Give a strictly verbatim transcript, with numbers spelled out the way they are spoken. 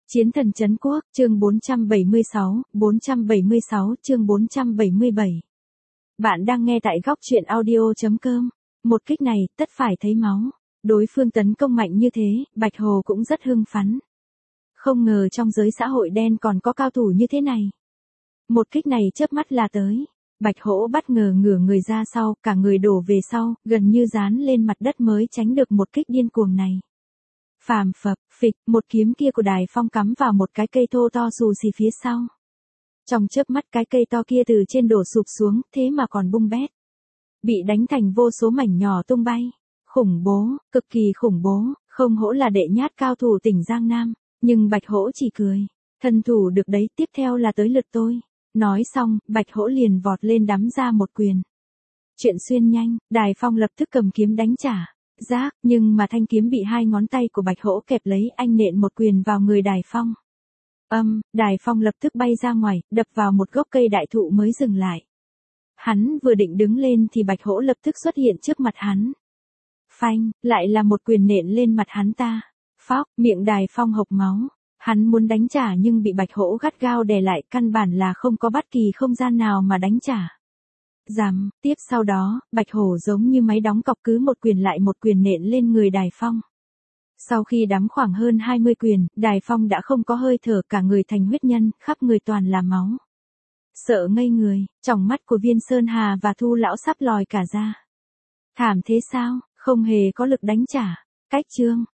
Chiến thần trấn quốc, chương bốn trăm bảy mươi sáu, bốn trăm bảy mươi sáu, chương bốn trăm bảy mươi bảy. Bạn đang nghe tại góc truyện audio chấm com. Một kích này, tất phải thấy máu. Đối phương tấn công mạnh như thế, Bạch Hồ cũng rất hưng phấn. Không ngờ trong giới xã hội đen còn có cao thủ như thế này. Một kích này chớp mắt là tới. Bạch Hổ bất ngờ ngửa người ra sau, cả người đổ về sau, gần như dán lên mặt đất mới tránh được một kích điên cuồng này. Phàm phập, phịch, một kiếm kia của Đài Phong cắm vào một cái cây thô to xù xì phía sau. Trong chớp mắt cái cây to kia từ trên đổ sụp xuống, thế mà còn bung bét. Bị đánh thành vô số mảnh nhỏ tung bay. Khủng bố, cực kỳ khủng bố, không hổ là đệ nhát cao thủ tỉnh Giang Nam. Nhưng Bạch Hổ chỉ cười. Thân thủ được đấy, tiếp theo là tới lượt tôi. Nói xong, Bạch Hổ liền vọt lên đấm ra một quyền. Chuyện xuyên nhanh, Đài Phong lập tức cầm kiếm đánh trả. Rác, nhưng mà thanh kiếm bị hai ngón tay của Bạch Hổ kẹp lấy, anh nện một quyền vào người Đài Phong. Âm, Đài Phong lập tức bay ra ngoài, đập vào một gốc cây đại thụ mới dừng lại. Hắn vừa định đứng lên thì Bạch Hổ lập tức xuất hiện trước mặt hắn. Phanh, lại là một quyền nện lên mặt hắn ta. Phóc, miệng Đài Phong hộc máu. Hắn muốn đánh trả nhưng bị Bạch Hổ gắt gao đè lại, căn bản là không có bất kỳ không gian nào mà đánh trả. Rằm, tiếp sau đó, Bạch Hổ giống như máy đóng cọc cứ một quyền lại một quyền nện lên người Đài Phong. Sau khi đấm khoảng hơn hai mươi quyền, Đài Phong đã không có hơi thở, cả người thành huyết nhân, khắp người toàn là máu. Sợ ngây người, tròng mắt của Viên Sơn Hà và Thu Lão sắp lòi cả ra. Thảm thế sao, không hề có lực đánh trả. Cách chương,